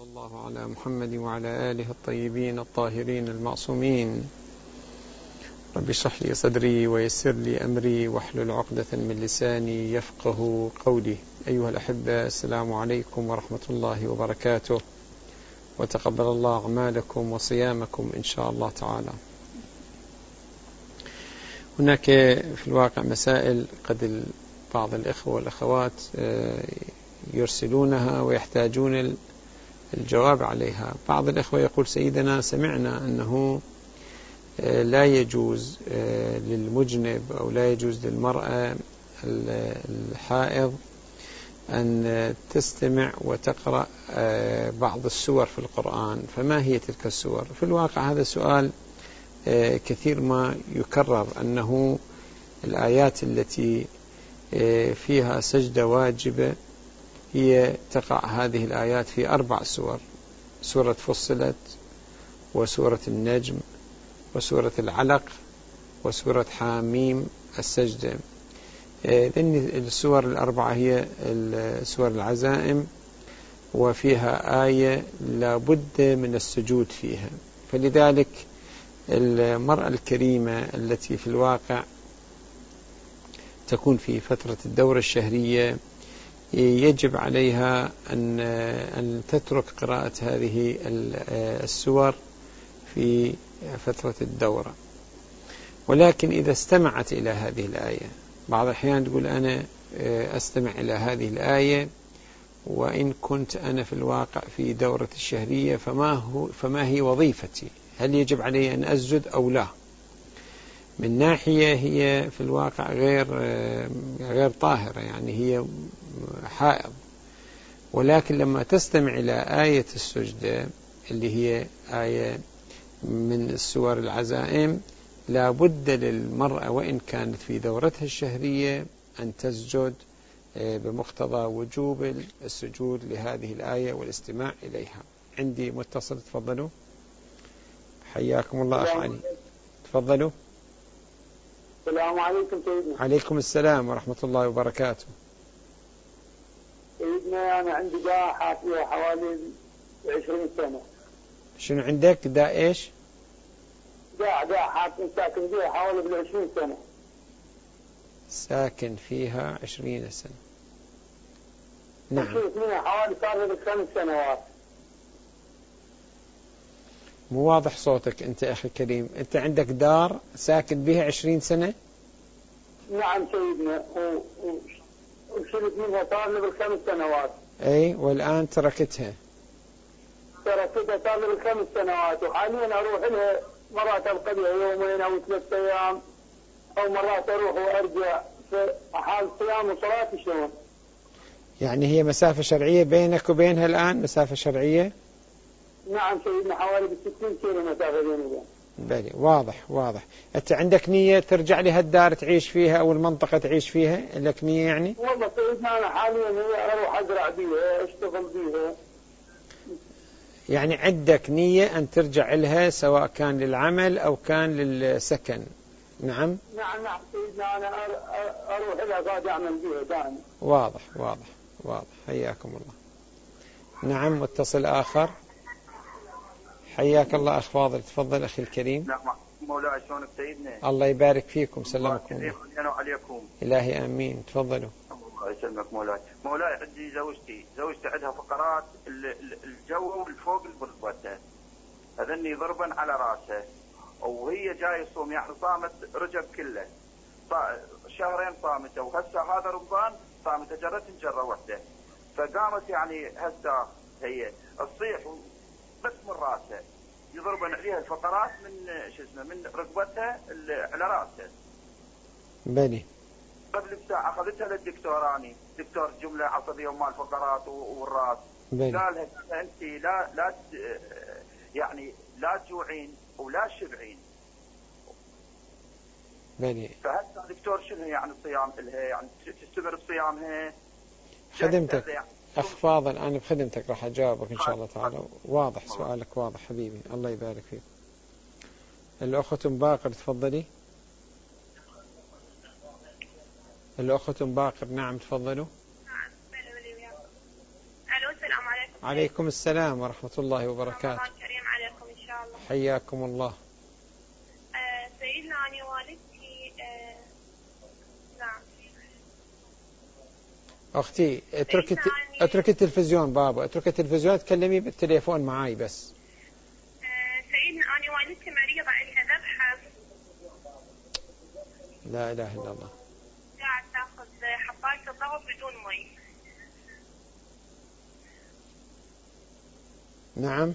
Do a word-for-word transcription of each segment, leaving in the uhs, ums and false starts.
الله على محمد وعلى آله الطيبين الطاهرين المعصومين. رب اشرح لي صدري ويسر لي أمري واحلل عقدة من لساني يفقه قولي. أيها الأحبة، السلام عليكم ورحمة الله وبركاته، وتقبل الله أعمالكم وصيامكم إن شاء الله تعالى. هناك في الواقع مسائل قد بعض الإخوة والأخوات يرسلونها ويحتاجون الجواب عليها. بعض الإخوة يقول: سيدنا، سمعنا أنه لا يجوز للمجنب أو لا يجوز للمرأة الحائض أن تستمع وتقرأ بعض السور في القرآن، فما هي تلك السور؟ في الواقع هذا سؤال كثير ما يكرر، أنه الآيات التي فيها سجدة واجبة هي تقع هذه الآيات في أربع سور: سورة فصلت، وسورة النجم، وسورة العلق، وسورة حاميم السجدة. لأن السور الأربعة هي سور العزائم، وفيها آية لا بد من السجود فيها. فلذلك المرأة الكريمة التي في الواقع تكون في فترة الدورة الشهرية يجب عليها أن أن تترك قراءة هذه السور في فترة الدورة. ولكن إذا استمعت إلى هذه الآية، بعض الأحيان تقول: أنا أستمع إلى هذه الآية وإن كنت أنا في الواقع في دورة الشهرية، فما هو فما هي وظيفتي؟ هل يجب علي أن أسجد أو لا؟ من ناحية هي في الواقع غير غير طاهرة، يعني هي حائض، ولكن لما تستمع إلى آية السجدة اللي هي آية من السور العزائم، لا بد للمرأة وإن كانت في دورتها الشهرية أن تسجد بمقتضى وجوب السجود لهذه الآية والاستماع إليها. عندي متصل، تفضلوا. حياكم الله أخ علي، تفضلوا. السلام عليكم سيدنا. عليكم السلام ورحمة الله وبركاته. سيدنا، أنا عندي داء حاطيه حوالي عشرين سنة. شنو عندك؟ داء إيش؟ داء داء حاطي ساكن فيها حوالي بالعشرين سنة. ساكن فيها عشرين سنة. نعم. فيها حوالي صار لي خمس سنوات. مو واضح صوتك أنت أخي الكريم. أنت عندك دار ساكن بها عشرين سنة؟ نعم سيدنا، وشلت منها صار لي بالخمس سنوات. أي، والآن تركتها؟ تركتها صار لي بالخمس سنوات، وحاليا أروح لها مرات أبقى بها يومين أو ثلاثة أيام، أو مرات أروح وأرجع في حال صيام وصلاة. شلون؟ يعني هي مسافة شرعية بينك وبينها الآن؟ مسافة شرعية؟ نعم سيدنا، حوالي بستين كيلو مسافة بيني وبين. بلي، واضح واضح. أنت عندك نية ترجع لهالدار تعيش فيها أو المنطقة تعيش فيها؟ لك نية يعني؟ والله سيدنا أنا حاليا هي أروح أزرع بيها، أشتغل بيها. يعني عندك نية أن ترجع لها سواء كان للعمل أو كان للسكن؟ نعم نعم نعم سيدنا، أنا أروح لها قاعد أعمل بيها دائما. واضح واضح واضح. حياكم الله. نعم، متصل آخر. حياك الله أخ فاضل، تفضل أخي الكريم. نعم مولاي، شلونك سيدنا؟ الله يبارك فيكم، سلمكم الله. أنا وعليكم. إلهي آمين، تفضلوا. الله يسلمك مولاي. مولاي عندي زوجتي زوجتي عندها فقرات الجو والفوق البربته، أذني ضربا على راسه، وهي جاي الصوم، يعني صامت رجب كله، شهرين صامته، وهسه هذا رمضان صامته جرت جرة واحدة، فقامت يعني هسه هي الصيح بس من راسه، يضربن عليها الفقرات من شو اسمه من ركبتها على راسه. بني قبل بساعة أخذتها للدكتوراني، دكتور جملة عصبية ومال الفقرات والراس. بني. قال لها أنت لا لا يعني لا تجوعين ولا شبعين. بني. فهسه دكتور شنو يعني الصيام لها؟ يعني تستمر بصيامها؟ خدمتك يعني أخ فاضل، أنا بخدمتك راح أجاوبك إن شاء الله تعالى. واضح سؤالك، واضح حبيبي، الله يبارك فيك. الأخت أم باقر، تفضلي. الأخت أم باقر، نعم تفضلوا. الو، السلام عليكم. عليكم السلام ورحمة الله وبركاته. رمضان كريم عليكم إن شاء الله. حياكم الله. آه سيدنا أنا والدتي آه نعم. أختي اتركي اتركي التلفزيون بابا، اتركي التلفزيون، تكلمي بالتليفون معاي بس. آه سيدنا أنا والدتي مريضة، إلها ذبحة. لا إله إلا الله. قاعد تاخذ حباية الضغط بدون مي. نعم.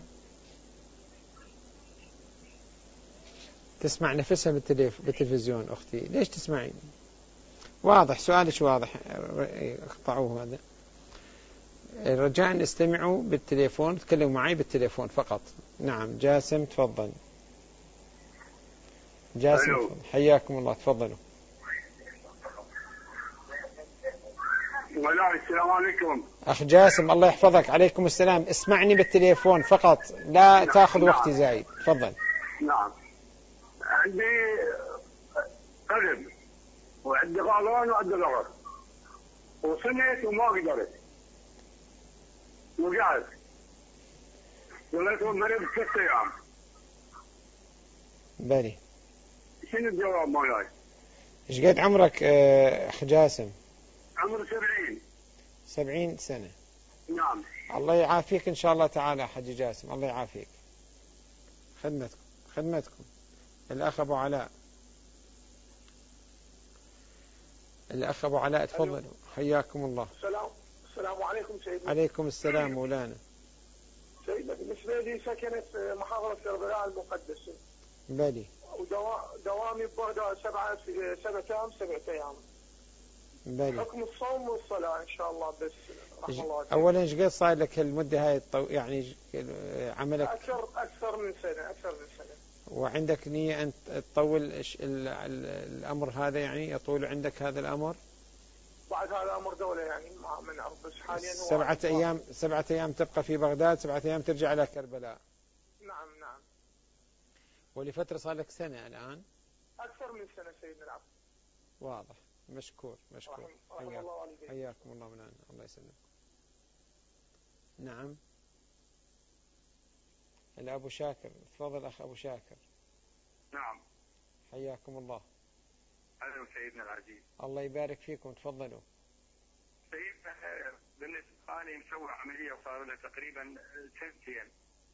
تسمع نفسها بالتليف... بالتلفزيون أختي، ليش تسمعين؟ واضح سؤالك واضح، اقطعوه هذا. رجاء استمعوا بالتليفون، تكلموا معي بالتليفون فقط. نعم جاسم تفضل. جاسم تفضل. حياكم الله تفضلوا. السلام عليكم أخ جاسم الله يحفظك. عليكم السلام. اسمعني بالتليفون فقط، لا تأخذ نعم. وقتي زايد. تفضل. نعم. عندي قلب وعندي غالون وعندي ضغط وصنيت وما قدرت وقعت وليت مريض ست ايام. بلي. شنو الجواب مولاي؟ ايش قد عمرك أخ جاسم؟ عمري سبعين. سبعين سنة. نعم. الله يعافيك إن شاء الله تعالى حجي جاسم، الله يعافيك. خدمتكم خدمتكم. الأخ أبو علاء. الأخ أبو علاء تفضلوا. حياكم الله. السلام السلام عليكم سيدنا. عليكم السلام مولانا. سيدنا بالنسبة لي سكنت في محافظة كربلاء المقدسة. بلي. ودوامي ببغداد سبعة سبعة أيام سبعة أيام. بلي. حكم الصوم والصلاة إن شاء الله بس. الله أولا إيش قد صار لك المدة هاي الطو... يعني عملك؟ أكثر أكثر من سنة أكثر من سنة. وعندك نية أن تطول الأمر هذا، يعني يطول عندك هذا الأمر؟ بعد هذا أمر دولة يعني ما من عرض، بس حاليا هو سبعة أيام سبعة أيام تبقى في بغداد، سبعة أيام ترجع إلى كربلاء. نعم نعم. ولفترة صار لك سنة الآن؟ أكثر من سنة سيدنا العفو. واضح. مشكور مشكور. رحم, رحم حياك. الله والديك. حياكم الله من عنا. الله يسلمك. نعم. الأبو شاكر تفضل أخ أبو شاكر. نعم. حياكم الله. أهلا سيدنا العزيز. الله يبارك فيكم تفضلوا. سيدنا بالنسبة أنا مسوي عملية وصار لها تقريبا سنتين،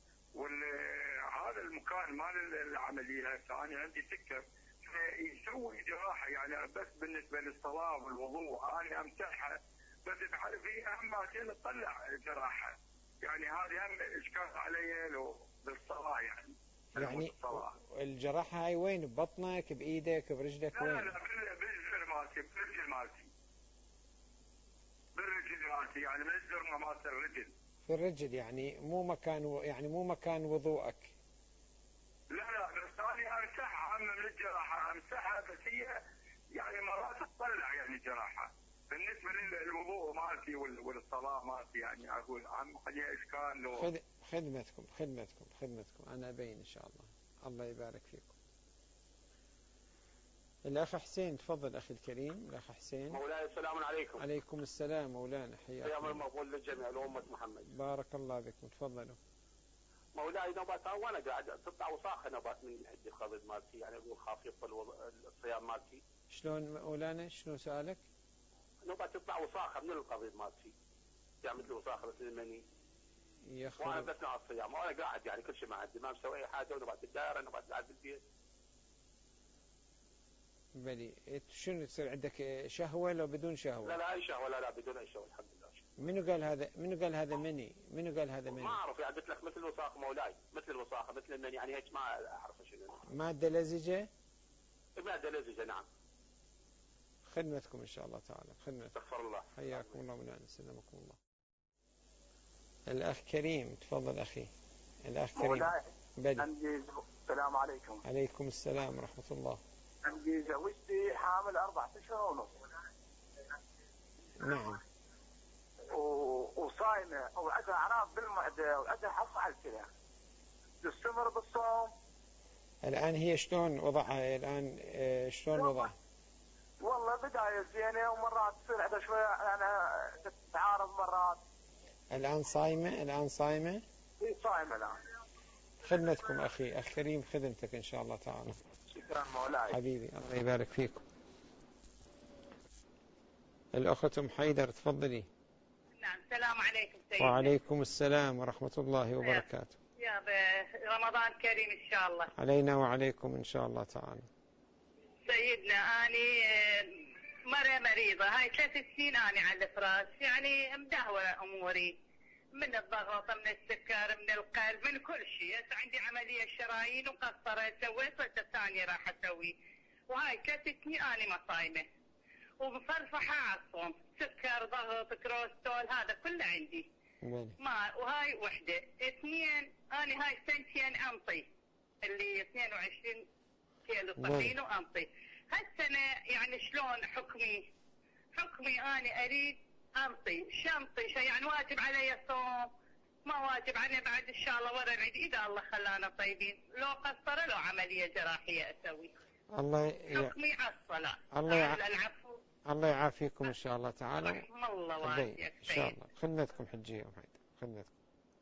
وهذا المكان مال العملية هسه أنا عندي سكر، يسوي جراحة يعني بس بالنسبة للصلاة والوضوء أنا أمسحها، بس في أهماتين تطلع جراحة، يعني هذه هم إشكال علي لو بالصلاة يعني. يعني الجراحة هاي وين؟ ببطنك بإيدك برجلك وين؟ لا لا بالرجل مالتي بالرجل مالتي بالرجل مالتي يعني من الزر مالت الرجل. في الرجل يعني مو مكان و... يعني مو مكان وضوءك. لا لا بس أنا أمسحها من الجراحة أمسحها، بس هي يعني مرات تطلع يعني جراحة بالنسبة للوضوء مالتي والصلاة مالتي، يعني أقول عم عليها إشكال لو. خد... خدمتكم خدمتكم خدمتكم أنا أبين إن شاء الله. الله يبارك فيكم. الأخ حسين تفضل أخي الكريم. الأخ حسين. مولاي السلام عليكم. عليكم السلام مولانا. حياكم. صيام المقبول للجميع لأمة محمد. بارك الله بكم تفضلوا. مولاي نوبات وانا قاعد تطلع وصاخه نوبات من حد القبض مالتي، يعني اقول خاف يبطل الصيام مالتي. شلون مولانا؟ شنو سؤالك؟ نوبات تطلع وصاخه من القبض مالتي، يعني مثل وصاخه مثل المني. يخرب. وانا بثناء الصيام وانا قاعد يعني كل شيء ما عندي، ما مسوي اي حاجه، ونوبات الدائره نوبات قاعد بالبيت. بلي. شنو تصير عندك شهوة لو بدون شهوة؟ لا لا اي شهوة، لا لا بدون اي شهوة الحمد لله. منو قال هذا؟ منو قال هذا مني؟ منو قال هذا مني؟ ما اعرف يعني قلت لك مثل الوساخ مولاي، مثل الوساخة مثل المني، يعني هيك ما اعرف شنو. مادة لزجة؟ مادة لزجة نعم. خدمتكم ان شاء الله تعالى. خدمتكم. استغفر الله. حياكم الله ومن سلمكم الله. الاخ كريم تفضل اخي. الاخ كريم. بلي. السلام عليكم. عليكم السلام ورحمة الله. عندي زوجتي حامل أربعة أشهر ونص. نعم. وصايمة وعندها أعراض بالمعدة وعندها حص على الكلى. تستمر بالصوم. الآن هي شلون وضعها الآن؟ شلون وضعها؟ والله بداية زينة ومرات تصير عندها شوية يعني تتعارض مرات. الآن صايمة الآن صايمة في صائم الآن. خدمتكم أخي أخ كريم، خدمتك إن شاء الله تعالى. شكرا مولاي حبيبي الله يبارك فيكم. الأخت أم حيدر تفضلي. نعم السلام عليكم سيدنا. وعليكم السلام ورحمة الله وبركاته. يا رمضان كريم إن شاء الله علينا وعليكم إن شاء الله تعالى. سيدنا أني مرة مريضة، هاي ثلاث سنين أنا على الفراش، يعني مدهورة أموري من الضغط من السكر من القلب من كل شيء. عندي عملية شرايين وقصرت سويت وجه ثاني راح أسوي، وهاي ثلاث سنين أنا ما صايمة ومفرفحة على الصوم، سكر ضغط كروستول هذا كله عندي. ما وهاي وحدة. اثنين أنا هاي سنتين أنطي اللي اثنين وعشرين كيلو طحين وأنطي. هالسنة يعني شلون حكمي؟ حكمي أنا أريد أنطي شنطي شيء، يعني واجب علي صوم ما واجب علي بعد إن شاء الله ورا العيد إذا الله خلانا طيبين، لو قصر لو عملية جراحية أسوي. الله ي... حكمي على الصلاة. الله يع... العفو. الله يعافيكم إن شاء الله تعالى. رحم الله وعافيك إن شاء الله. خدمتكم حجية وحيدة خدمتكم.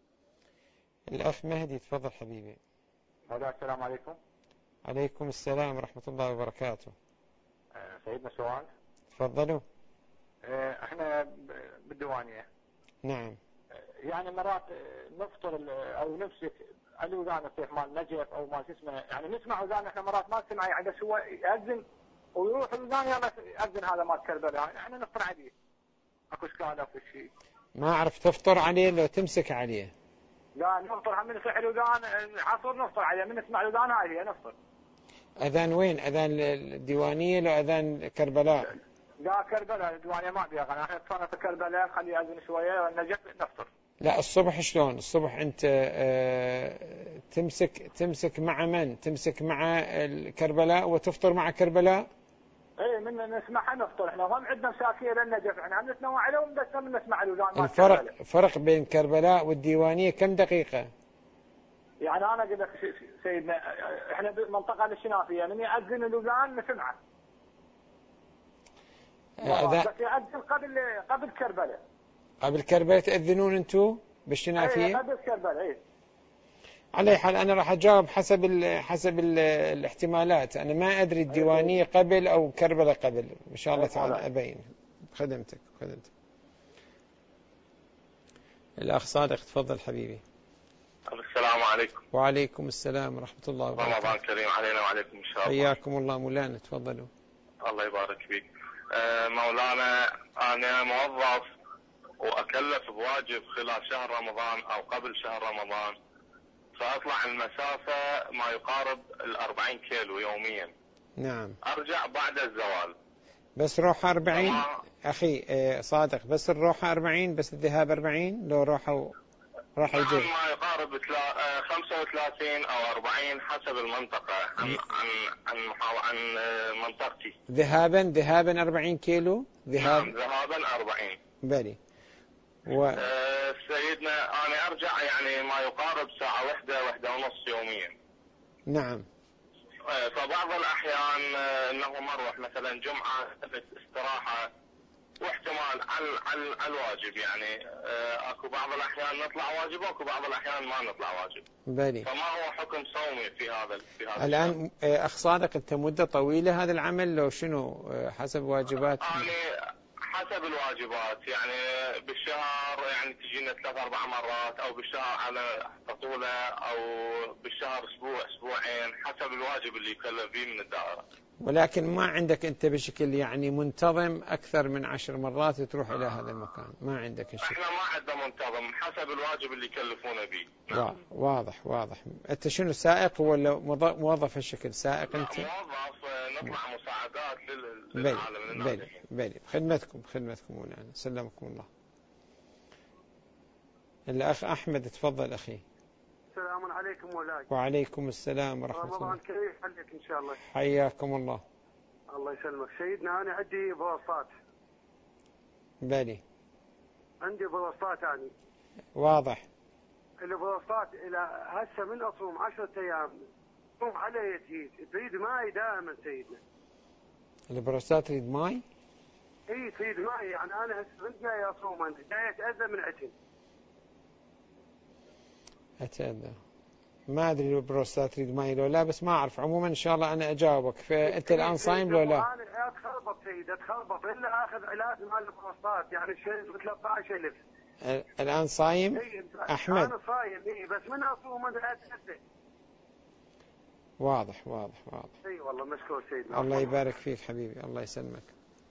الأخ مهدي تفضل حبيبي. السلام عليكم. عليكم السلام ورحمة الله وبركاته. أه سيدنا سؤال. تفضلوا. أه احنا بالديوانية. نعم. يعني مرات نفطر او نمسك الاذان الشيخ مال نجف او مال اسمه، يعني نسمع اذان احنا مرات ما نسمع، يعني بس هو يأذن ويروح الاذان يأذن هذا مال كربلاء، احنا نفطر عليه. اكو اشكال اكو شيء. ما اعرف تفطر عليه لو تمسك عليه. لا نفطر من نسمع الاذان عصر نفطر عليه، من نسمع الاذان هاي هي نفطر. اذان وين؟ اذان الديوانية لو اذان كربلاء؟ لا كربلاء الديوانية ما بيها غنى، احنا صرنا في كربلاء خليه يأذن شوية والنجف نفطر. لا الصبح شلون؟ الصبح انت اه تمسك تمسك مع من؟ تمسك مع كربلاء وتفطر مع كربلاء؟ ايه من نسمعها نفطر، احنا هم عندنا مساكيه للنجف، احنا عم نتنوع عليهم بس من نسمع الاذان. الفرق كربلاء. فرق بين كربلاء والديوانية كم دقيقة؟ يعني انا اقول لك سيدنا احنا بالمنطقه الشنافيه من يأذن الاذان نسمعه. أذان بس يأذن قبل قبل كربلاء. قبل كربلاء تأذنون انتم بالشنافية؟ ايه قبل كربلاء ايه. على أي حال أنا راح أجاوب حسب ال حسب ال الاحتمالات، أنا ما أدري الديوانية قبل أو كربلاء قبل، إن شاء الله تعالى أبين. خدمتك خدمتك. الأخ صادق تفضل حبيبي. السلام عليكم. وعليكم السلام ورحمة الله وبركاته. رمضان كريم علينا وعليكم إن شاء الله. حياكم الله مولانا تفضلوا. الله يبارك فيك. أه مولانا أنا موظف وأكلف بواجب خلال شهر رمضان أو قبل شهر رمضان، فأطلع المسافة ما يقارب الأربعين كيلو يوميا. نعم. أرجع بعد الزوال. بس روحة أربعين أخي صادق، بس الروحة أربعين بس الذهاب أربعين لو روحوا راح يجي. نعم ما يقارب خمسة وثلاثين أو أربعين حسب المنطقة عن عن عن, عن منطقتي. ذهابا ذهابا أربعين كيلو ذهاب. نعم ذهابا أربعين. بلي. و... أه سيدنا أنا أرجع يعني ما يقارب ساعة واحدة واحدة ونص يوميا. نعم. أه فبعض الأحيان أه أنه مروح مثلا جمعة استراحة واحتمال على على الواجب، يعني أه اكو بعض الأحيان نطلع واجب واكو بعض الأحيان ما نطلع واجب. بلي. فما هو حكم صومي في هذا في هذا الآن أه أخ صادق أنت مدة طويلة هذا العمل لو شنو أه حسب واجبات؟ يعني حسب الواجبات، يعني بالشهر يعني تجينا ثلاث أربع مرات أو بالشهر على بطولة أو بالشهر أسبوع أسبوعين حسب الواجب اللي يكلف فيه من الدائرة. ولكن ما عندك أنت بشكل يعني منتظم أكثر من عشر مرات تروح إلى هذا المكان، ما عندك الشيء. إحنا ما عندنا منتظم حسب الواجب اللي يكلفونا به. نعم. واضح واضح. أنت شنو سائق ولا موظف هالشكل؟ سائق أنت؟ موظف نطلع مساعدات بلي للعالم. بلي بلي خدمتكم خدمتكم مولانا سلمكم الله. الأخ أحمد تفضل أخي. السلام عليكم مولاي. وعليكم السلام ورحمة الله. رمضان كريم عليك إن شاء الله. حياكم الله. الله يسلمك سيدنا. أنا عندي بواسطات. بلي. عندي بواسطات أنا. واضح. البواسطات إلى هسه من أصوم عشرة أيام صوم علي تهيج تريد ماي دائما سيدنا. البروستات تريد ماي؟ اي تريد ماي، يعني انا هسه من جاي اصوم انا جاي اتاذى من عتن. أتأذى. ما أدري لو البروستات تريد ماي لو لا، بس ما أعرف. عموما إن شاء الله أنا أجاوبك. فأنت الآن صايم لو لا؟ أنا أتخربط سيد أتخربط إلا أخذ علاج مال البروستات يعني شيء ثلاثة عشر ألف. الآن صايم أحمد؟ أنا صايم إيه بس من أصوم من أتأذى. واضح واضح واضح. اي والله مشكور سيدنا. الله يبارك فيك حبيبي، الله يسلمك.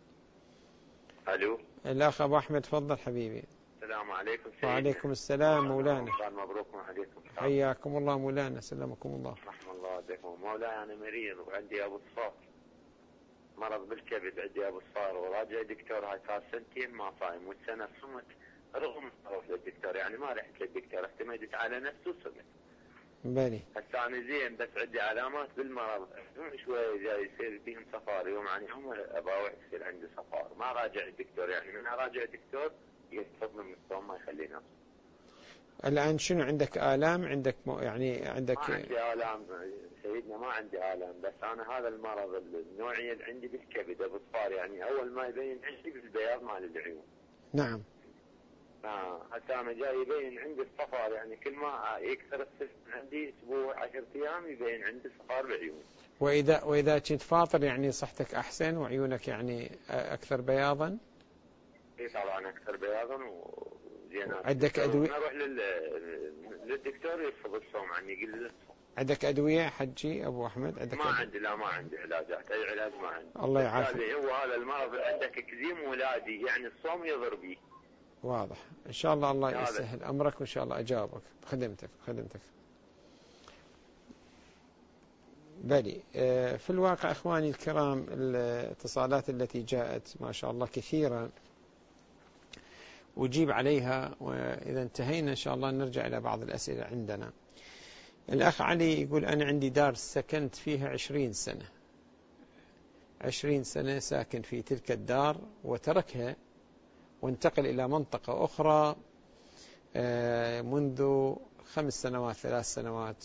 الو الأخ أبو أحمد تفضل حبيبي. السلام عليكم سيدنا. وعليكم السلام مولانا. مبروك عليكم. حياكم الله مولانا، سلمكم الله. رحم الله بكم. مولاي أنا مريض وعندي أبو الصار، مرض بالكبد عندي أبو الصار، وراجع دكتور هاي صار سنتين ما صايم، والسنة صمت رغم اروح للدكتور يعني ما رحت للدكتور، اعتمدت على نفسي وصمت. بلي. هسه انا زين بس عندي علامات بالمرض شويه جاي يصير فيهم صفار، يوم عن يوم اباوع يصير عندي صفار، ما راجع الدكتور يعني من اراجع الدكتور يفضل من الصوم ما يخليني اصوم. الان شنو عندك آلام؟ عندك مو يعني عندك؟ ما عندي آلام سيدنا، ما عندي آلام، بس انا هذا المرض النوعيه اللي عندي بالكبد ابو صفار، يعني اول ما يبين عندي بالبياض مال العيون. نعم. اه حتى انا جاي يبين عندي الصفار، يعني كل ما يكثر السفن عندي اسبوع عشرة ايام يبين عندي صفار بعيوني. واذا واذا كنت فاطر يعني صحتك احسن وعيونك يعني اكثر بياضا؟ اي طبعا اكثر بياضا وزين. عندك ادويه؟ اروح لل... للدكتور يرفض الصوم عني، يقول لي الصوم. عندك ادويه حجي ابو احمد؟ عندك ما أدوية؟ عندي، لا ما عندي علاجات، اي علاج ما عندي. الله يعافيك. هو هذا المرض عندك اكزيم ولادي، يعني الصوم يضر بي. واضح. إن شاء الله الله يسهل أمرك، وإن شاء الله أجاوبك بخدمتك بخدمتك. بلي. في الواقع إخواني الكرام الاتصالات التي جاءت ما شاء الله كثيرا أجيب عليها، وإذا انتهينا إن شاء الله نرجع إلى بعض الأسئلة عندنا. الأخ علي يقول أنا عندي دار سكنت فيها عشرين سنة، عشرين سنة ساكن في تلك الدار وتركها وانتقل إلى منطقة أخرى منذ خمس سنوات ثلاث سنوات،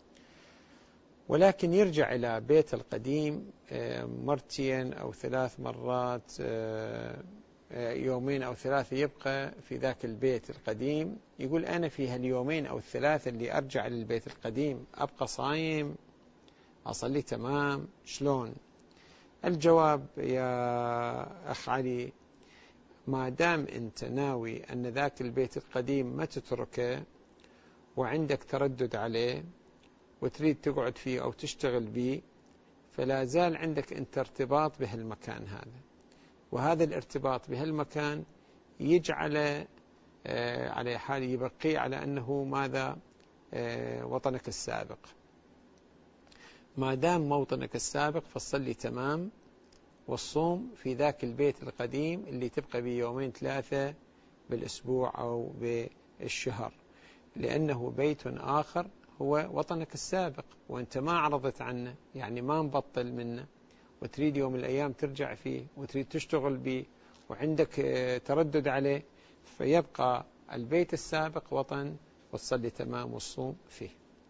ولكن يرجع إلى بيت القديم مرتين أو ثلاث مرات، يومين أو ثلاثة يبقى في ذاك البيت القديم. يقول أنا في هاليومين أو الثلاثة اللي أرجع للبيت القديم أبقى صايم؟ أصلي تمام؟ شلون؟ الجواب يا أخ علي، ما دام أنت ناوي أن ذاك البيت القديم ما تتركه وعندك تردد عليه وتريد تقعد فيه أو تشتغل به، فلا زال عندك أنت ارتباط بهالمكان هذا، وهذا الارتباط بهالمكان يجعل على حال يبقي على أنه ماذا وطنك السابق. ما دام موطنك السابق فصلي تمام والصوم في ذاك البيت القديم اللي تبقى به يومين ثلاثة بالأسبوع أو بالشهر، لأنه بيت آخر هو وطنك السابق وأنت ما عرضت عنه، يعني ما مبطل منه، وتريد يوم من الأيام ترجع فيه وتريد تشتغل به وعندك تردد عليه، فيبقى البيت السابق وطن وتصلي تمام والصوم فيه.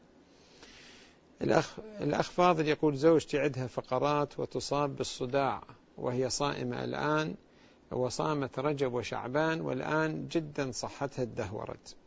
الأخ, الأخ فاضل يقول زوجتي عندها فقرات وتصاب بالصداع وهي صائمة الآن، وصامت رجب وشعبان والآن جدا صحتها ادهورت.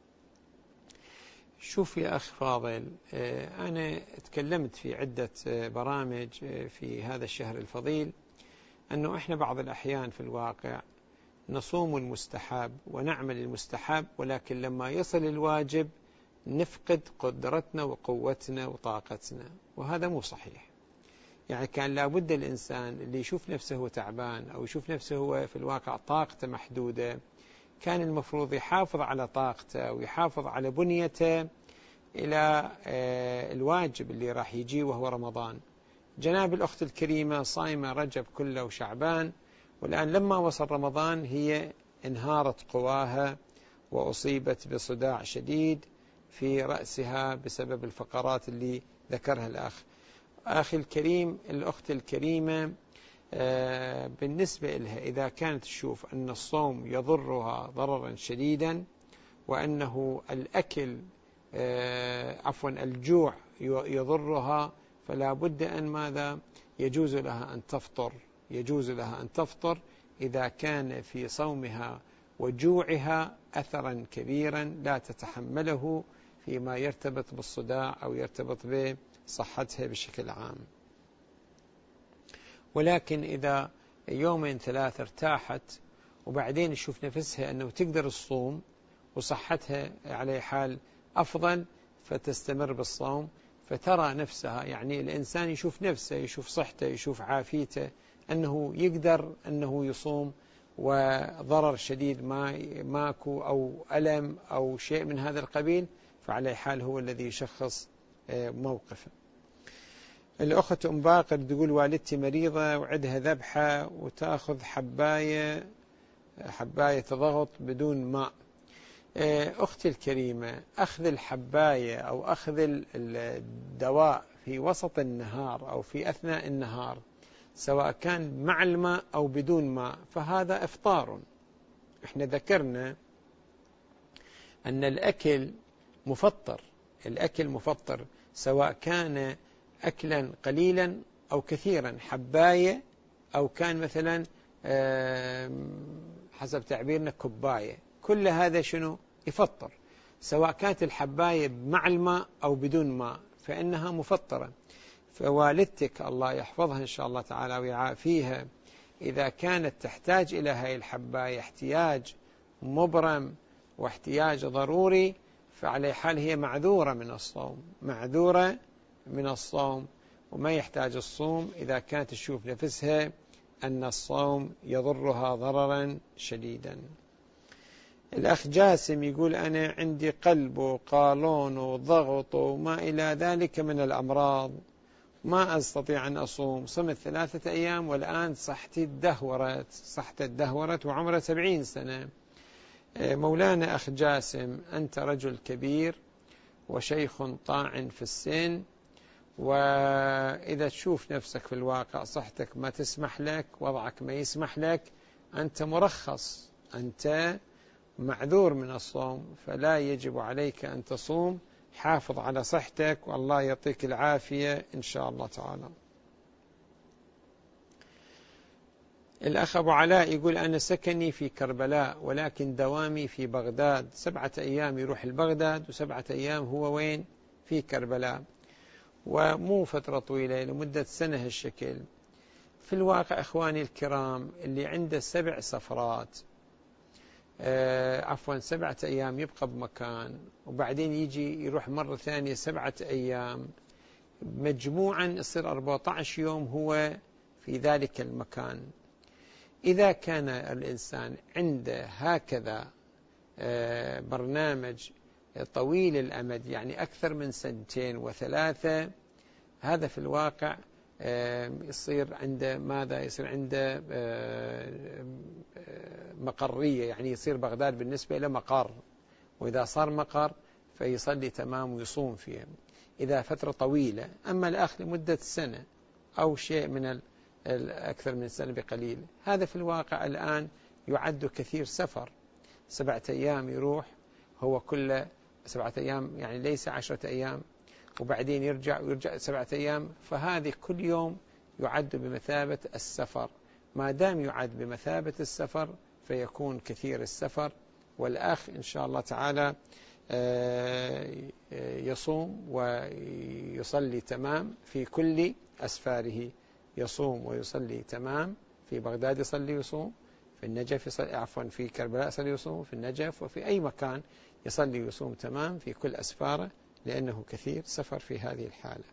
شوف يا أخ فاضل، أنا تكلمت في عدة برامج في هذا الشهر الفضيل أنه إحنا بعض الأحيان في الواقع نصوم المستحب ونعمل المستحب، ولكن لما يصل الواجب نفقد قدرتنا وقوتنا وطاقتنا، وهذا مو صحيح. يعني كان لابد الإنسان اللي يشوف نفسه هو تعبان أو يشوف نفسه هو في الواقع طاقته محدودة، كان المفروض يحافظ على طاقته ويحافظ على بنيته إلى الواجب اللي راح يجي وهو رمضان. جناب الأخت الكريمة صايمة رجب كله وشعبان، والآن لما وصل رمضان هي انهارت قواها وأصيبت بصداع شديد في رأسها بسبب الفقرات اللي ذكرها الأخ. أخي الكريم، الأخت الكريمة، بالنسبة لها إذا كانت تشوف أن الصوم يضرها ضررا شديدا وأنه الأكل عفوا الجوع يضرها، فلا بد أن ماذا يجوز لها أن تفطر، يجوز لها أن تفطر إذا كان في صومها وجوعها أثرا كبيرا لا تتحمله فيما يرتبط بالصداع أو يرتبط بصحتها بشكل عام. ولكن إذا يومين ثلاثة ارتاحت وبعدين يشوف نفسها أنه تقدر الصوم وصحتها على حال أفضل، فتستمر بالصوم، فترى نفسها، يعني الإنسان يشوف نفسه، يشوف صحته، يشوف عافيته، أنه يقدر أنه يصوم وضرر شديد ما ماكو أو ألم أو شيء من هذا القبيل، فعلى حال هو الذي يشخص موقفه. الأخت أم باقر تقول والدتي مريضة وعندها ذبحة وتأخذ حباية حباية ضغط بدون ماء. أختي الكريمة، أخذ الحباية أو أخذ الدواء في وسط النهار أو في أثناء النهار سواء كان مع الماء أو بدون ماء فهذا إفطار. إحنا ذكرنا أن الأكل مفطر، الأكل مفطر سواء كان أكلا قليلا أو كثيرا، حباية أو كان مثلا حسب تعبيرنا كوباية، كل هذا شنو يفطر، سواء كانت الحباية مع الماء أو بدون ماء فإنها مفطرة. فوالدتك الله يحفظها إن شاء الله تعالى ويعافيها، إذا كانت تحتاج إلى هذه الحباية احتياج مبرم واحتياج ضروري، فعلى حال هي معذورة من الصوم، معذورة من الصوم وما يحتاج الصوم إذا كانت تشوف نفسها أن الصوم يضرها ضررا شديدا. الأخ جاسم يقول أنا عندي قلب وقولون وضغط وما إلى ذلك من الأمراض، ما أستطيع أن أصوم، صمت ثلاثة أيام والآن صحتي تدهورت، صحتي تدهورت وعمره سبعين سنة. مولانا أخ جاسم، أنت رجل كبير وشيخ طاعن في السن، وإذا تشوف نفسك في الواقع صحتك ما تسمح لك، وضعك ما يسمح لك، أنت مرخص، أنت معذور من الصوم، فلا يجب عليك أن تصوم. حافظ على صحتك والله يعطيك العافية إن شاء الله تعالى. الأخ أبو علاء يقول أنا سكني في كربلاء ولكن دوامي في بغداد، سبعة أيام يروح لبغداد وسبعة أيام هو وين؟ في كربلاء، ومو فترة طويلة لمدة سنة هالشكل. في الواقع إخواني الكرام، اللي عنده سبع سفرات آه عفوا سبعة أيام يبقى بمكان وبعدين يجي يروح مرة ثانية سبعة أيام، مجموعا يصير أربعة عشر يوم هو في ذلك المكان. إذا كان الإنسان عنده هكذا آه برنامج طويل الأمد، يعني أكثر من سنتين وثلاثة، هذا في الواقع يصير عنده ماذا؟ يصير عنده مقرية، يعني يصير بغداد بالنسبة إلى مقر، وإذا صار مقر فيصلي تمام ويصوم فيه إذا فترة طويلة. أما الأخ لمدة سنة أو شيء من الأكثر من سنة بقليل، هذا في الواقع الآن يعد كثير سفر، سبعة أيام يروح هو كل سبعة أيام، يعني ليس عشرة أيام، وبعدين يرجع ويرجع سبعة أيام، فهذه كل يوم يعد بمثابة السفر. ما دام يعد بمثابة السفر فيكون كثير السفر. والأخ إن شاء الله تعالى يصوم ويصلي تمام في كل أسفاره، يصوم ويصلي تمام، في بغداد يصلي ويصوم، في النجف يصلي، عفوا في كربلاء يصلي ويصوم، في النجف وفي أي مكان يصلي ويصوم تمام في كل أسفاره، لأنه كثير سفر في هذه الحالة.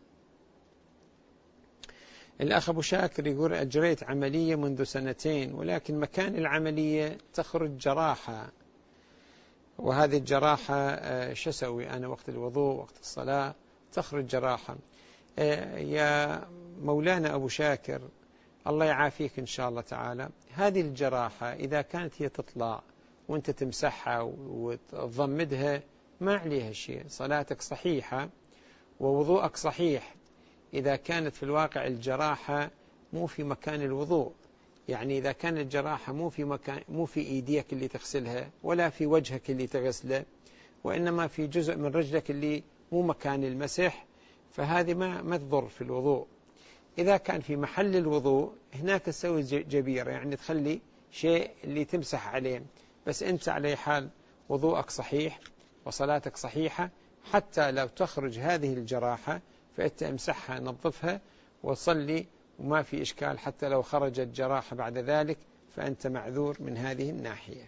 الأخ أبو شاكر يقول أجريت عملية منذ سنتين، ولكن مكان العملية تخرج جراحة، وهذه الجراحة شو أسوي أنا وقت الوضوء وقت الصلاة تخرج جراحة. يا مولانا أبو شاكر الله يعافيك إن شاء الله تعالى، هذه الجراحة إذا كانت هي تطلع وأنت تمسحها وتضمدها ما عليها شيء، صلاتك صحيحة ووضوءك صحيح. إذا كانت في الواقع الجراحة مو في مكان الوضوء، يعني إذا كانت الجراحة مو في مكان، مو في إيديك اللي تغسلها ولا في وجهك اللي تغسله، وإنما في جزء من رجلك اللي مو مكان المسح، فهذه ما ما تضر في الوضوء. إذا كان في محل الوضوء هناك تسوي جبيرة، يعني تخلي شيء اللي تمسح عليه، بس أنت على حال وضوءك صحيح وصلاتك صحيحة، حتى لو تخرج هذه الجراحة فأنت امسحها نظفها وصلي وما في إشكال، حتى لو خرجت جراحة بعد ذلك فأنت معذور من هذه الناحية.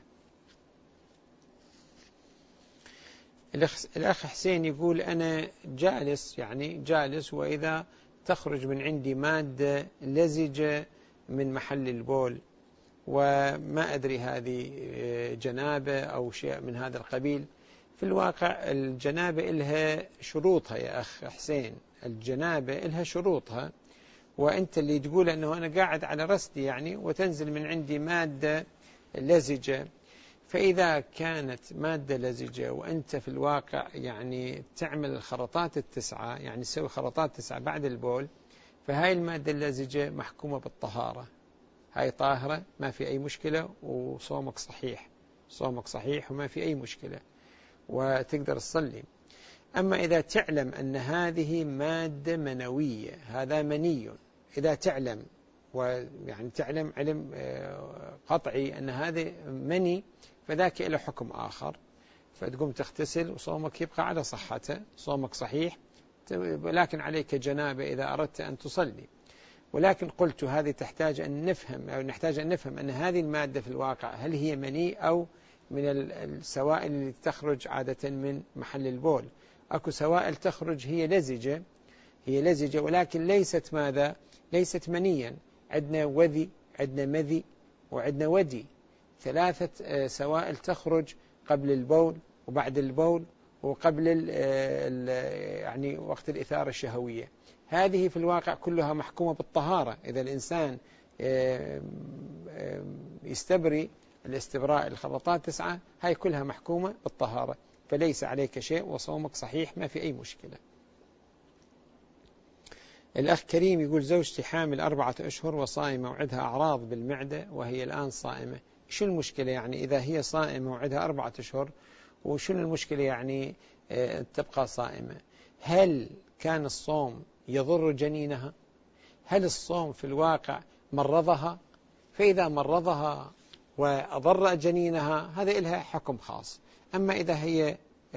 الأخ حسين يقول أنا جالس يعني جالس وإذا تخرج من عندي مادة لزجة من محل البول، وما أدري هذه جنابة أو شيء من هذا القبيل. في الواقع الجنابة إلها شروطها يا أخ حسين، الجنابة إلها شروطها، وأنت اللي تقول أنه أنا قاعد على رسدي يعني وتنزل من عندي مادة لزجة، فإذا كانت مادة لزجة وأنت في الواقع يعني تعمل الخرطات التسعة، يعني تسوي خرطات تسعة بعد البول، فهاي المادة اللزجة محكومة بالطهارة، هاي طاهرة ما في أي مشكلة وصومك صحيح، صومك صحيح وما في أي مشكلة وتقدر تصلي. أما إذا تعلم أن هذه مادة منوية، هذا مني، إذا تعلم ويعني تعلم علم قطعي أن هذا مني، فذاك له حكم آخر، فتقوم تغتسل وصومك يبقى على صحته، صومك صحيح، لكن عليك جنابة إذا أردت أن تصلي. ولكن قلت هذه تحتاج أن نفهم أو نحتاج أن نفهم أن هذه المادة في الواقع هل هي مني أو من السوائل اللي تخرج عادة من محل البول. أكو سوائل تخرج هي لزجة، هي لزجة ولكن ليست ماذا؟ ليست منيا. عندنا وذي، عندنا مذي، وعندنا ودي، ثلاثة سوائل تخرج قبل البول وبعد البول وقبل ال ال يعني وقت الإثارة الشهوية. هذه في الواقع كلها محكومة بالطهارة. إذا الإنسان يستبري الاستبراء الخرطات تسعة، هاي كلها محكومة بالطهارة، فليس عليك شيء وصومك صحيح ما في أي مشكلة. الأخ كريم يقول زوجتي حامل أربعة أشهر وصائمة وعندها أعراض بالمعدة وهي الآن صائمة، شو المشكلة يعني إذا هي صائمة وعندها أربعة أشهر، وشو المشكلة يعني تبقى صائمة؟ هل كان الصوم يضر جنينها؟ هل الصوم في الواقع مرضها؟ فإذا مرضها وأضر جنينها هذا إلها حكم خاص. أما إذا هي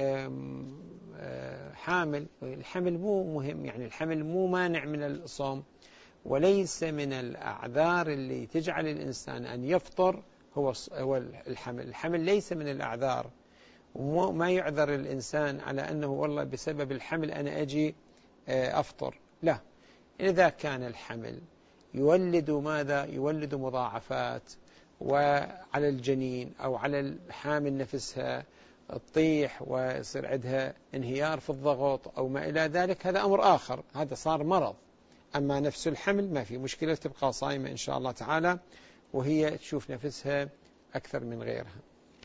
حامل، الحمل مو مهم، يعني الحمل مو مانع من الصوم، وليس من الأعذار اللي تجعل الإنسان أن يفطر هو الحمل. الحمل ليس من الأعذار، وما يعذر الإنسان على أنه والله بسبب الحمل أنا أجي أفطر، لا. إذا كان الحمل يولد ماذا؟ يولد مضاعفات، وعلى الجنين أو على الحامل نفسها تطيح ويصير عندها انهيار في الضغط أو ما إلى ذلك، هذا أمر آخر، هذا صار مرض. أما نفس الحمل ما في مشكلة، تبقى صائمة إن شاء الله تعالى وهي تشوف نفسها أكثر من غيرها.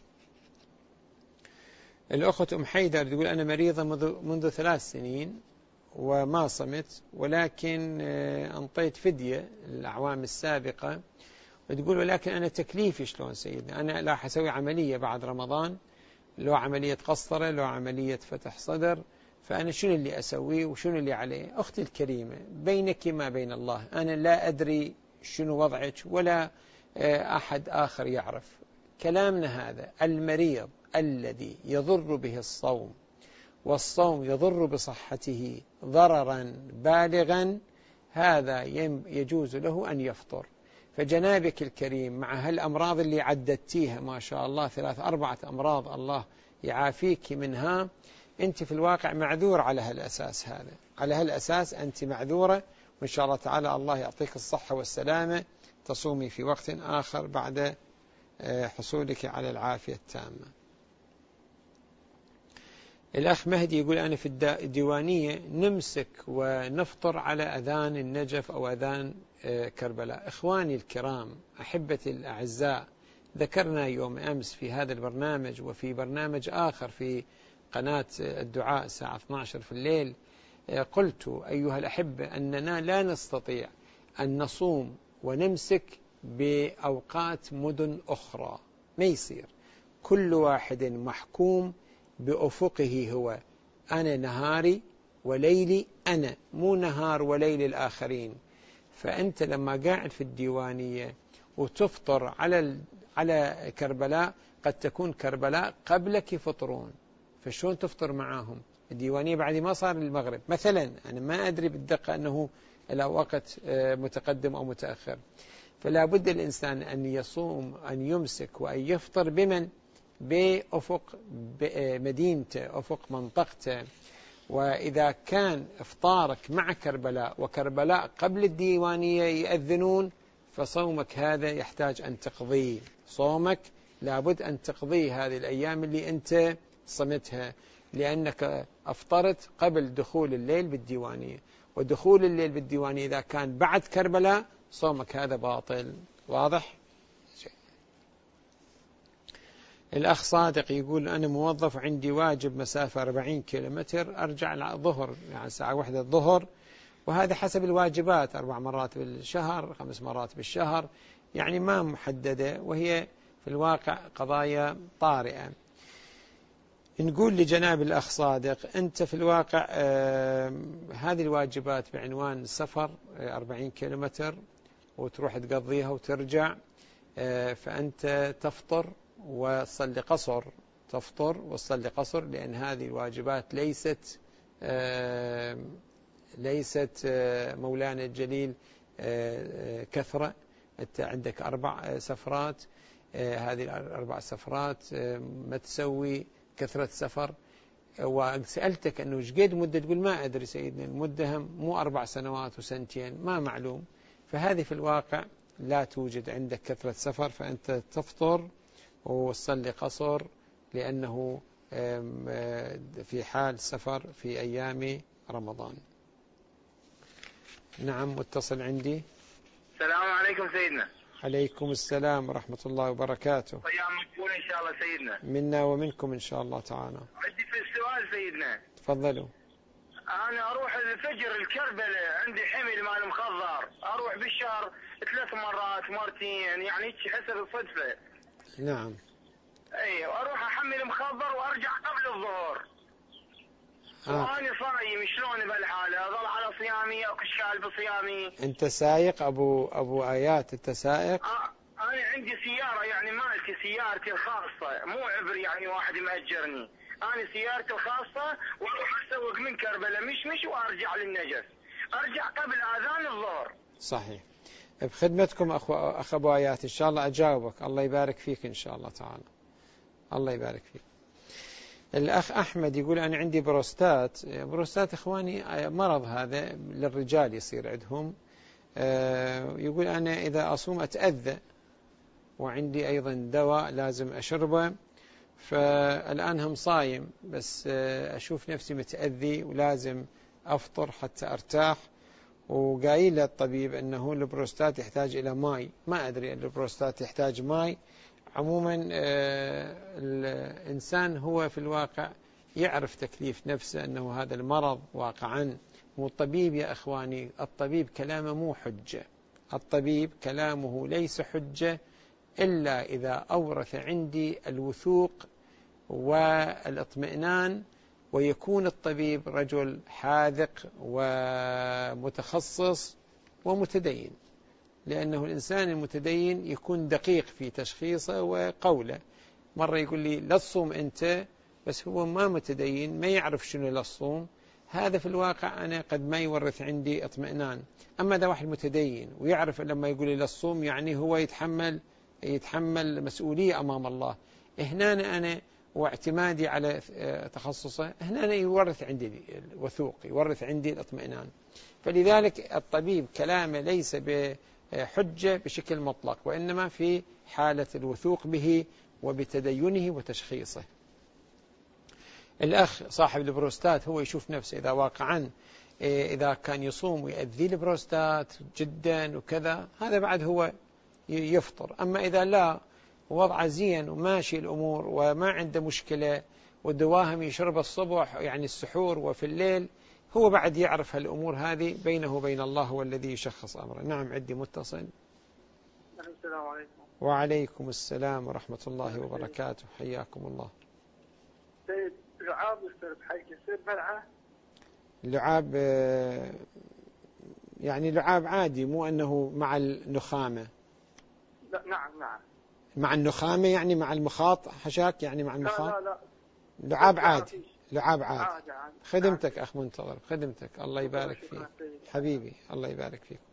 الأخت أم حيدر تقول أنا مريضة منذ ثلاث سنين وما صمت، ولكن أنطيت فدية الأعوام السابقة، وتقول ولكن أنا تكليفي شلون سيدنا؟ أنا لا حسوي عملية بعد رمضان، لو عملية قسطرة، لو عملية فتح صدر، فأنا شنو اللي أسويه وشنو اللي عليه؟ أختي الكريمة بينك ما بين الله، أنا لا أدري شنو وضعك ولا أحد آخر يعرف. كلامنا هذا المريض الذي يضر به الصوم والصوم يضر بصحته ضررا بالغا، هذا يجوز له أن يفطر. فجنابك الكريم مع هالأمراض اللي عددتيها ما شاء الله ثلاث أربعة أمراض الله يعافيك منها، أنت في الواقع معذور على هالأساس، هذا على هالأساس أنت معذورة، وإن شاء الله تعالى الله يعطيك الصحة والسلامة تصومي في وقت آخر بعد حصولك على العافية التامة. الأخ مهدي يقول أنا في الديوانية نمسك ونفطر على أذان النجف أو أذان كربلاء. إخواني الكرام أحبتي الأعزاء، ذكرنا يوم أمس في هذا البرنامج وفي برنامج آخر في قناة الدعاء الساعة اثنتي عشرة في الليل، قلت أيها الأحبة أننا لا نستطيع أن نصوم ونمسك بأوقات مدن أخرى، ما يصير. كل واحد محكوم بأفقه هو، أنا نهاري وليلي أنا، مو نهار وليل الآخرين. فأنت لما قاعد في الديوانية وتفطر على على كربلاء، قد تكون كربلاء قبلك يفطرون، فشون تفطر معاهم؟ الديوانية بعد ما صار المغرب مثلا، أنا ما أدري بالدقة أنه إلى وقت متقدم أو متأخر. فلا بد الإنسان أن يصوم، أن يمسك وأن يفطر بمن؟ بأفق مدينته، أفق منطقته. وإذا كان إفطارك مع كربلاء وكربلاء قبل الديوانية يأذنون، فصومك هذا يحتاج أن تقضيه، صومك لابد أن تقضيه هذه الأيام اللي أنت صمتها، لأنك أفطرت قبل دخول الليل بالديوانية، ودخول الليل بالديوانية إذا كان بعد كربلاء صومك هذا باطل. واضح؟ الأخ صادق يقول أنا موظف عندي واجب مسافة أربعين كيلومتر، أرجع الظهر يعني الساعة واحدة الظهر، وهذا حسب الواجبات، أربع مرات بالشهر، خمس مرات بالشهر، يعني ما محددة، وهي في الواقع قضايا طارئة. نقول لجناب الأخ صادق أنت في الواقع آه هذه الواجبات بعنوان سفر آه أربعين كيلومتر وتروح تقضيها وترجع، آه فأنت تفطر وتصلي قصر، تفطر وتصلي قصر، لأن هذه الواجبات ليست آه ليست آه مولانا الجليل آه كثرة. أنت عندك أربع سفرات، آه هذه الأربع سفرات آه ما تسوي كثرة سفر. وسألتك أنه ايش قد مدة، تقول ما أدري سيدنا، المدة مو أربع سنوات وسنتين، ما معلوم. فهذه في الواقع لا توجد عندك كثرة سفر، فأنت تفطر وتصلي قصر، لأنه في حال سفر في أيام رمضان. نعم متصل عندي. السلام عليكم سيدنا. عليكم السلام ورحمة الله وبركاته. طيب مقبول إن شاء الله سيدنا. منا ومنكم إن شاء الله تعالى. عندي في السؤال سيدنا. تفضلوا. أنا أروح الفجر الكربلاء، عندي حمل مال مخضر، أروح بالشهر ثلاث مرات مرتين، يعني هيك حسب الصدفة. نعم. أي أروح أحمل مخضر وأرجع قبل الظهر. آه. وأنا صايم، شلون بهالحالة؟ أظل على صيامي أو كشال بصيامي؟ أنت سايق أبو أبو آيات؟ أنت سائق؟ آه. أنا عندي سيارة، يعني مالتي سيارتي الخاصة، مو عبر يعني واحد مأجرني. أنا سيارتي الخاصة وأروح أسوق من كربلاء مش مش وأرجع للنجف، أرجع قبل آذان الظهر. صحيح. بخدمتكم أخو أخ أبو آيات، إن شاء الله أجاوبك، الله يبارك فيك إن شاء الله تعالى. الله يبارك فيك. الأخ أحمد يقول أنا عندي بروستات. بروستات إخواني مرض هذا للرجال يصير عندهم. يقول أنا إذا أصوم أتأذى، وعندي أيضا دواء لازم أشربه، فالآن هم صايم بس أشوف نفسي متأذي ولازم أفطر حتى أرتاح. وقايل للطبيب أنه البروستات يحتاج إلى ماء، ما أدري أن البروستات يحتاج ماء. عموما الإنسان هو في الواقع يعرف تكليف نفسه أنه هذا المرض واقعا. والطبيب يا أخواني، الطبيب كلامه مو حجة، الطبيب كلامه ليس حجة إلا إذا أورث عندي الوثوق والاطمئنان، ويكون الطبيب رجل حاذق ومتخصص ومتدين، لأنه الإنسان المتدين يكون دقيق في تشخيصه وقوله. مرة يقول لي لا تصوم أنت، بس هو ما متدين، ما يعرف شنو لا تصوم. هذا في الواقع أنا قد ما يورث عندي اطمئنان. أما ده واحد متدين ويعرف لما يقول لي لا تصوم يعني هو يتحمل يتحمل مسؤولية أمام الله. هنا أنا واعتمادي على تخصصه، هنا يورث عندي الوثوق، يورث عندي الاطمئنان. فلذلك الطبيب كلامه ليس بحجة بشكل مطلق، وإنما في حالة الوثوق به وبتدينه وتشخيصه. الأخ صاحب البروستات هو يشوف نفسه إذا واقعا إذا كان يصوم ويؤذي البروستات جدا وكذا، هذا بعد هو يفطر. أما إذا لا، وضع زين وماشي الأمور وما عنده مشكلة، والدواهم يشرب الصبح يعني السحور وفي الليل، هو بعد يعرف هالأمور هذه بينه وبين الله هو الذي يشخص أمره. نعم عندي متصل. السلام عليكم. وعليكم السلام ورحمة الله وبركاته، حياكم الله. سيد لعاب يصير بحق يصير بلعة؟ لعاب يعني لعاب عادي، مو أنه مع النخامة. لا نعم نعم. مع النخامة يعني مع المخاط حشاك، يعني مع المخاط. لا لا لا. لعاب عادي. لعاب عاد. خدمتك أخ منتظر، خدمتك، الله يبارك فيك حبيبي، الله يبارك فيك.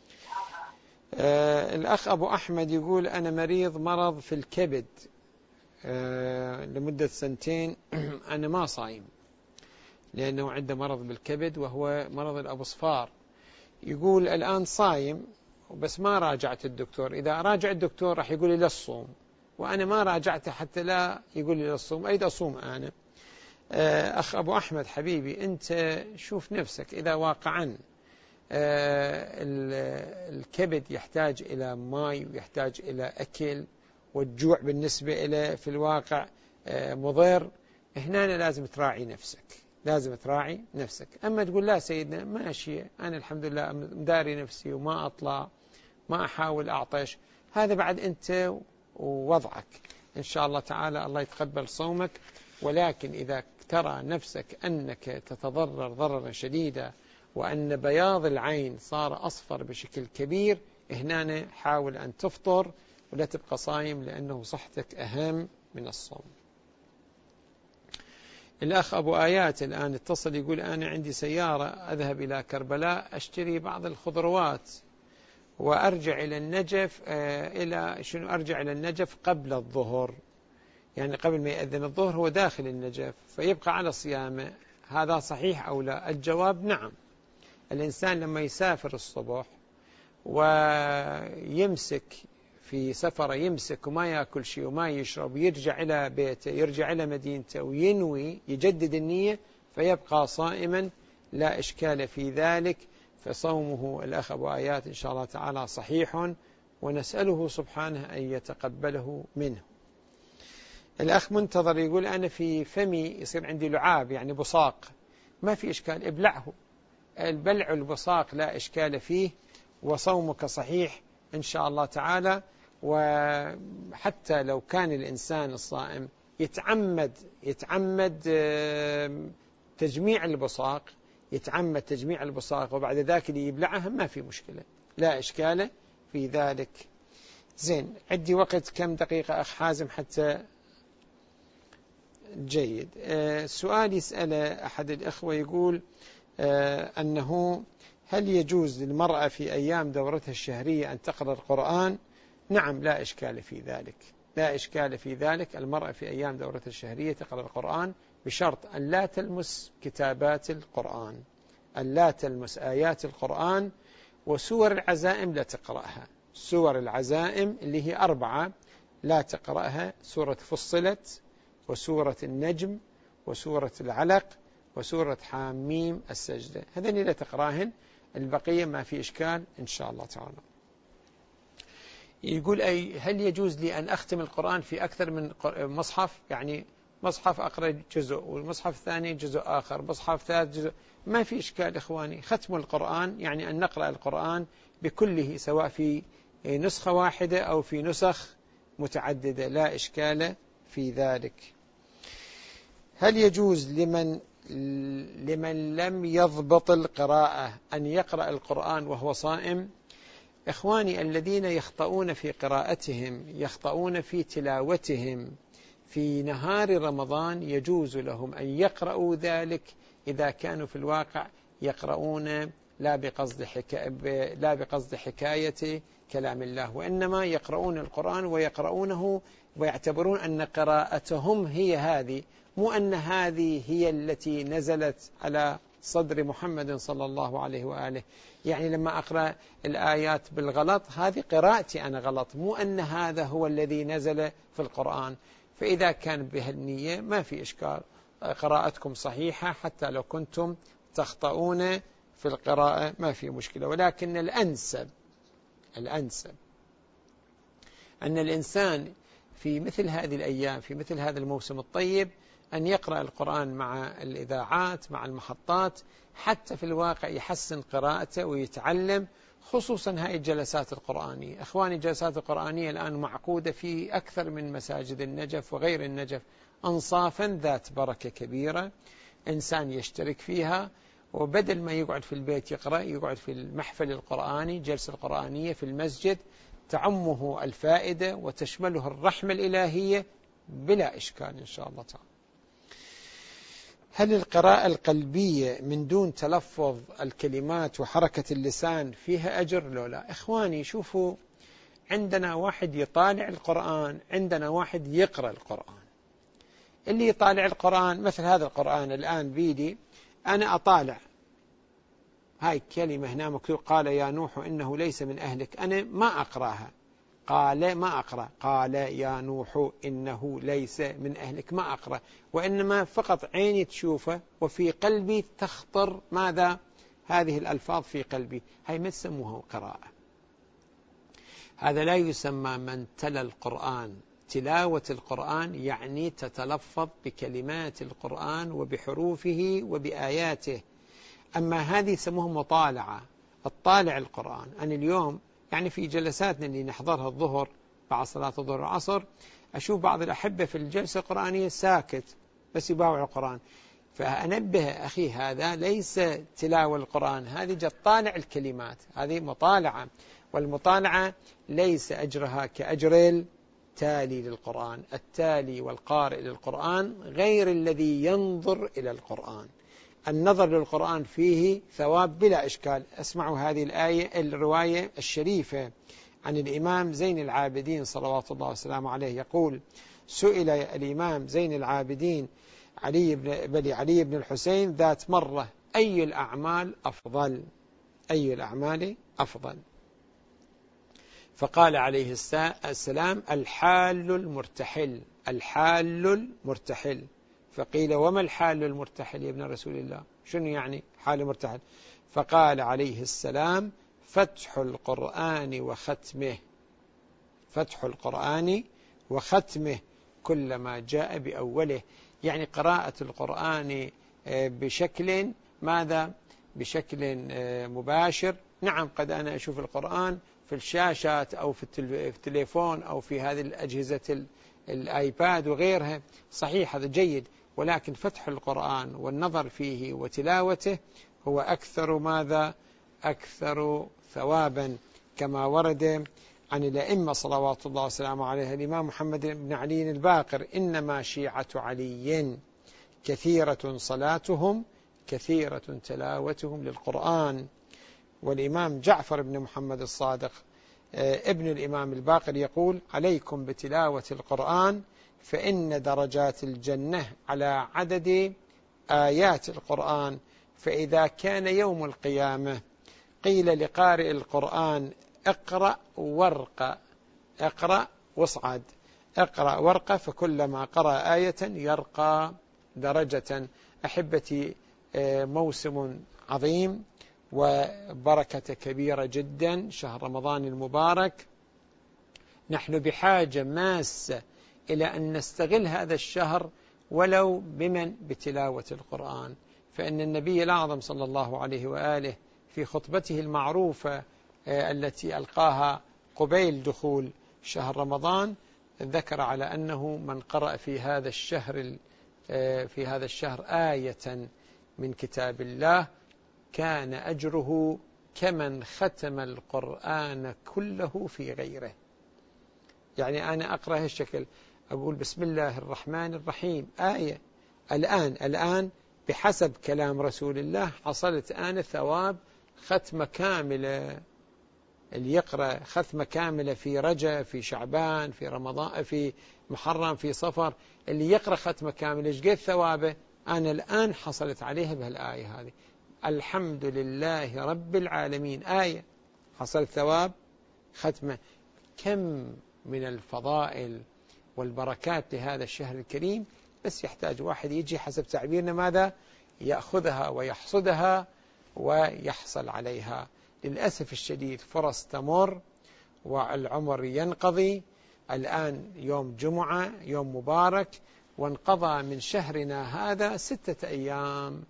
آه الأخ أبو أحمد يقول أنا مريض مرض في الكبد آه لمدة سنتين. أنا ما صايم لأنه عنده مرض بالكبد وهو مرض الأبصفار. يقول الآن صايم بس ما راجعت الدكتور، إذا راجع الدكتور راح يقول لي لا الصوم، وأنا ما راجعته حتى لا يقول لي لا الصوم، أريد أصوم أنا. أخ أبو أحمد حبيبي، أنت شوف نفسك، إذا واقعا الكبد يحتاج إلى ماء ويحتاج إلى أكل، والجوع بالنسبة إلى في الواقع مضر، هنا لازم تراعي نفسك، لازم تراعي نفسك. أما تقول لا سيدنا ماشي أنا الحمد لله مداري نفسي وما أطلع ما أحاول أعطش، هذا بعد أنت ووضعك إن شاء الله تعالى، الله يتقبل صومك. ولكن إذا ترى نفسك أنك تتضرر ضررا شديدا وأن بياض العين صار أصفر بشكل كبير، هنا حاول أن تفطر ولا تبقى صايم، لأنه صحتك أهم من الصوم. الأخ أبو آيات الآن اتصل يقول أنا عندي سيارة أذهب إلى كربلاء أشتري بعض الخضروات وأرجع إلى النجف آه إلى شنو أرجع إلى النجف قبل الظهر، يعني قبل ما يأذن الظهر هو داخل النجف فيبقى على صيامه، هذا صحيح أو لا؟ الجواب نعم. الإنسان لما يسافر الصبح ويمسك في سفره يمسك وما يأكل شيء وما يشرب، يرجع إلى بيته يرجع إلى مدينته وينوي يجدد النية فيبقى صائما لا إشكال في ذلك، فصومه الأخ أبو آيات إن شاء الله تعالى صحيح، ونسأله سبحانه أن يتقبله منه. الأخ منتظر يقول أنا في فمي يصير عندي لعاب يعني بصاق، ما في إشكال ابلعه، البلع البصاق لا إشكال فيه، وصومك صحيح إن شاء الله تعالى. وحتى لو كان الإنسان الصائم يتعمد يتعمد تجميع البصاق يتعمد تجميع البصاق وبعد ذاك اللي يبلعها ما في مشكلة، لا إشكال في ذلك. زين، عندي وقت كم دقيقة أخ حازم حتى جيد. أه سؤال يسأله أحد الإخوة يقول أه أنه هل يجوز للمرأة في أيام دورتها الشهرية أن تقرأ القرآن؟ نعم، لا إشكال في ذلك، لا إشكال في ذلك. المرأة في أيام دورتها الشهرية تقرأ القرآن بشرط أن لا تلمس كتابات القرآن، أن لا تلمس آيات القرآن، وسور العزائم لا تقرأها. سور العزائم اللي هي أربعة لا تقرأها، سورة فصلت وسورة النجم وسورة العلق وسورة حاميم السجدة، هذين لا تقراهن، البقية ما في إشكال إن شاء الله تعالى. يقول أي هل يجوز لي أن أختم القرآن في أكثر من مصحف؟ يعني مصحف أقرأ جزء والمصحف الثاني جزء آخر، مصحف ثالث جزء، ما في إشكال إخواني. ختم القرآن يعني أن نقرأ القرآن بكله سواء في نسخة واحدة أو في نسخ متعددة، لا إشكال في ذلك. هل يجوز لمن لمن لم يضبط القراءة أن يقرأ القرآن وهو صائم؟ إخواني، الذين يخطئون في قراءتهم يخطئون في تلاوتهم في نهار رمضان يجوز لهم أن يقرأوا ذلك إذا كانوا في الواقع يقرؤون لا بقصد حكاية لا بقصد حكاية كلام الله، وإنما يقرؤون القرآن ويقرؤونه ويعتبرون أن قراءتهم هي هذه، مو أن هذه هي التي نزلت على صدر محمد صلى الله عليه وآله. يعني لما أقرأ الآيات بالغلط هذه قراءتي أنا غلط، مو أن هذا هو الذي نزل في القرآن. فإذا كان بهالنية ما في إشكال، قراءتكم صحيحة حتى لو كنتم تخطئون في القراءة ما في مشكلة. ولكن الأنسب الأنسب أن الإنسان في مثل هذه الأيام في مثل هذا الموسم الطيب أن يقرأ القرآن مع الإذاعات مع المحطات، حتى في الواقع يحسن قراءته ويتعلم، خصوصا هاي الجلسات القرآنية. أخواني، الجلسات القرآنية الآن معقودة في أكثر من مساجد النجف وغير النجف، أنصافا ذات بركة كبيرة، إنسان يشترك فيها، وبدل ما يقعد في البيت يقرأ يقعد في المحفل القرآني جلسة القرآنية في المسجد، تعمه الفائدة وتشمله الرحمة الإلهية بلا إشكال إن شاء الله تعالى. هل القراءة القلبية من دون تلفظ الكلمات وحركة اللسان فيها أجر لو لا؟ إخواني شوفوا، عندنا واحد يطالع القرآن، عندنا واحد يقرأ القرآن. اللي يطالع القرآن مثل هذا القرآن الآن بيدي، أنا أطالع هاي كلمة هنا مكتوب قال يا نوح إنه ليس من أهلك، أنا ما أقرأها، قال ما أقرأ، قال يا نوح إنه ليس من أهلك، ما أقرأ، وإنما فقط عيني تشوفه وفي قلبي تخطر ماذا؟ هذه الألفاظ في قلبي، هاي ما تسموها قراءة. هذا لا يسمى من تلا القرآن. تلاوة القرآن يعني تتلفظ بكلمات القرآن وبحروفه وبآياته. أما هذه يسموها مطالعة، الطالع القرآن. أنا اليوم يعني في جلساتنا اللي نحضرها الظهر بعد صلاة الظهر والعصر، أشوف بعض الأحبة في الجلسة القرآنية ساكت بس يباوع القرآن، فأنبه أخي هذا ليس تلاوة القرآن، هذه جت طالع الكلمات، هذه مطالعة، والمطالعة ليس أجرها كأجر التالي للقرآن. التالي والقارئ للقرآن غير الذي ينظر إلى القرآن. النظر للقرآن فيه ثواب بلا إشكال. اسمعوا هذه الآية الرواية الشريفة عن الإمام زين العابدين صلوات الله وسلامه عليه، يقول: سئل الإمام زين العابدين علي بن بل علي بن الحسين ذات مرة: أي الأعمال أفضل؟ أي الأعمال أفضل؟ فقال عليه السلام: الحال المرتحل. الحال المرتحل. فقيل: وما الحال المرتحل يا ابن رسول الله؟ شنو يعني حال مرتحل؟ فقال عليه السلام: فتح القرآن وختمه. فتح القرآن وختمه كلما جاء بأوله، يعني قراءة القرآن بشكل ماذا؟ بشكل مباشر. نعم قد أنا أشوف القرآن في الشاشات أو في التليفون أو في هذه الأجهزة الآيباد وغيرها، صحيح هذا جيد، ولكن فتح القرآن والنظر فيه وتلاوته هو أكثر ماذا؟ أكثر ثوابا، كما ورد عن الأئمة صلوات الله وسلامه عليه. الإمام محمد بن علي الباقر: إنما شيعة علي كثيرة صلاتهم كثيرة تلاوتهم للقرآن. والإمام جعفر بن محمد الصادق ابن الإمام الباقر يقول: عليكم بتلاوة القرآن فإن درجات الجنة على عدد آيات القرآن، فإذا كان يوم القيامة قيل لقارئ القرآن: اقرأ وارقى، اقرأ واصعد، اقرأ وارقى، فكلما قرأ آية يرقى درجة. أحبتي، موسم عظيم وبركة كبيرة جدا، شهر رمضان المبارك، نحن بحاجة ماسة إلى أن نستغل هذا الشهر ولو بمن بتلاوة القرآن. فإن النبي الأعظم صلى الله عليه وآله في خطبته المعروفة التي ألقاها قبيل دخول شهر رمضان ذكر على أنه من قرأ في هذا الشهر في هذا الشهر آية من كتاب الله كان أجره كمن ختم القرآن كله في غيره. يعني أنا أقرأ هالشكل، أقول بسم الله الرحمن الرحيم آية، الآن الآن بحسب كلام رسول الله حصلت أنا ثواب ختمة كاملة. اللي يقرأ ختمة كاملة في رجب، في شعبان، في رمضان، في محرم، في صفر، اللي يقرأ ختمة كاملة ايش قد ثوابه؟ أنا الآن حصلت عليها بهالآية هذه. الحمد لله رب العالمين آية، حصل ثواب ختمة. كم من الفضائل والبركات لهذا الشهر الكريم، بس يحتاج واحد يجي حسب تعبيرنا ماذا؟ يأخذها ويحصدها ويحصل عليها. للأسف الشديد فرص تمر والعمر ينقضي. الآن يوم جمعة، يوم مبارك، وانقضى من شهرنا هذا ستة أيام.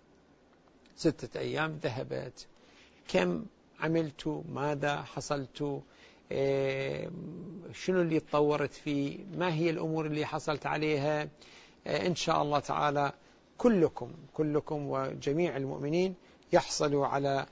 ستة أيام ذهبت. كم عملت؟ ماذا حصلت؟ إيه شنو اللي تطورت فيه؟ ما هي الأمور اللي حصلت عليها؟ إيه إن شاء الله تعالى كلكم كلكم وجميع المؤمنين يحصلوا على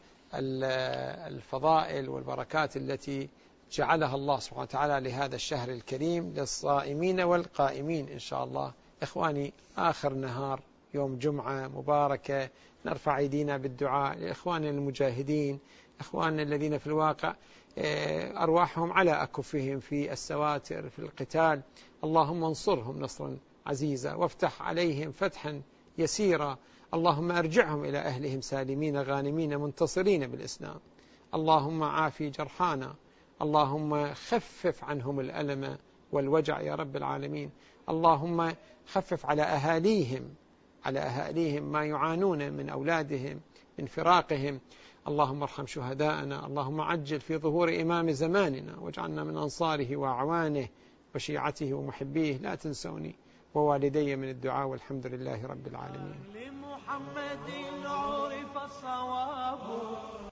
الفضائل والبركات التي جعلها الله سبحانه وتعالى لهذا الشهر الكريم للصائمين والقائمين إن شاء الله. إخواني، آخر نهار يوم جمعة مباركة، نرفع أيدينا بالدعاء لإخواننا المجاهدين، إخواننا الذين في الواقع أرواحهم على أكفهم في السواتر في القتال. اللهم انصرهم نصرا عزيزا وافتح عليهم فتحا يسيرا. اللهم أرجعهم إلى أهلهم سالمين غانمين منتصرين بالإسلام. اللهم عافي جرحانا، اللهم خفف عنهم الألم والوجع يا رب العالمين. اللهم خفف على أهاليهم على أهاليهم ما يعانون من أولادهم من فراقهم. اللهم ارحم شهداءنا. اللهم عجل في ظهور إمام زماننا واجعلنا من أنصاره وأعوانه وشيعته ومحبيه. لا تنسوني ووالدي من الدعاء، والحمد لله رب العالمين. لمحمد عرف الصواب